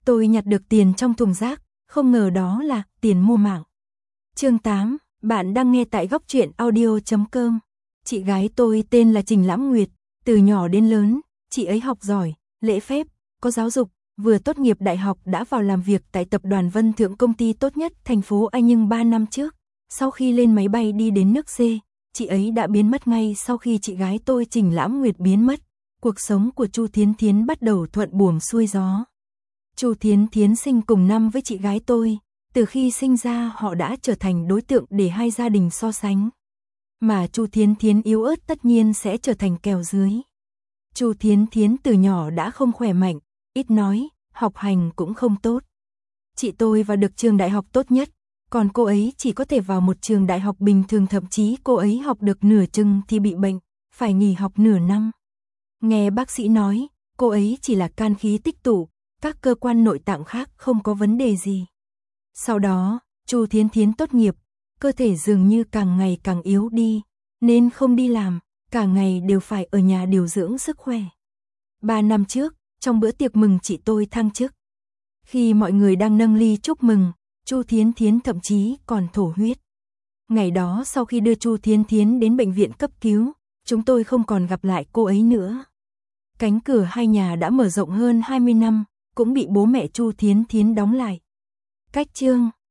Tôi nhặt được tiền trong thùng rác, không ngờ đó là tiền mua mạng. Chương 8, bạn đang nghe tại goctruyện audio.com. Chị gái tôi tên là Trình Lãm Nguyệt, từ nhỏ đến lớn, chị ấy học giỏi, lễ phép, có giáo dục, vừa tốt nghiệp đại học đã vào làm việc tại tập đoàn Vân Thượng, công ty tốt nhất thành phố A, nhưng 3 năm trước, sau khi lên máy bay đi đến nước C, chị ấy đã biến mất ngay sau khi chị gái tôi Trình Lãm Nguyệt biến mất. Cuộc sống của Chu Thiến Thiến bắt đầu thuận buồm xuôi gió. Chu Thiến Thiến sinh cùng năm với chị gái tôi, từ khi sinh ra họ đã trở thành đối tượng để hai gia đình so sánh. Mà Chu Thiến Thiến yếu ớt tất nhiên sẽ trở thành kèo dưới. Chu Thiến Thiến từ nhỏ đã không khỏe mạnh, ít nói, học hành cũng không tốt. Chị tôi vào được trường đại học tốt nhất, còn cô ấy chỉ có thể vào một trường đại học bình thường, thậm chí cô ấy học được nửa chừng thì bị bệnh, phải nghỉ học nửa năm. Nghe bác sĩ nói, cô ấy chỉ là can khí tích tụ, các cơ quan nội tạng khác không có vấn đề gì. Sau đó, Chu Thiến Thiến tốt nghiệp, cơ thể dường như càng ngày càng yếu đi, nên không đi làm, cả ngày đều phải ở nhà điều dưỡng sức khỏe. 3 năm trước, trong bữa tiệc mừng chị tôi thăng chức, khi mọi người đang nâng ly chúc mừng, Chu Thiến Thiến thậm chí còn thổ huyết. Ngày đó sau khi đưa Chu Thiến Thiến đến bệnh viện cấp cứu, chúng tôi không còn gặp lại cô ấy nữa. Cánh cửa hai nhà đã mở rộng hơn 20 năm, cũng bị bố mẹ Chu Thiến Thiến đóng lại. Cách chương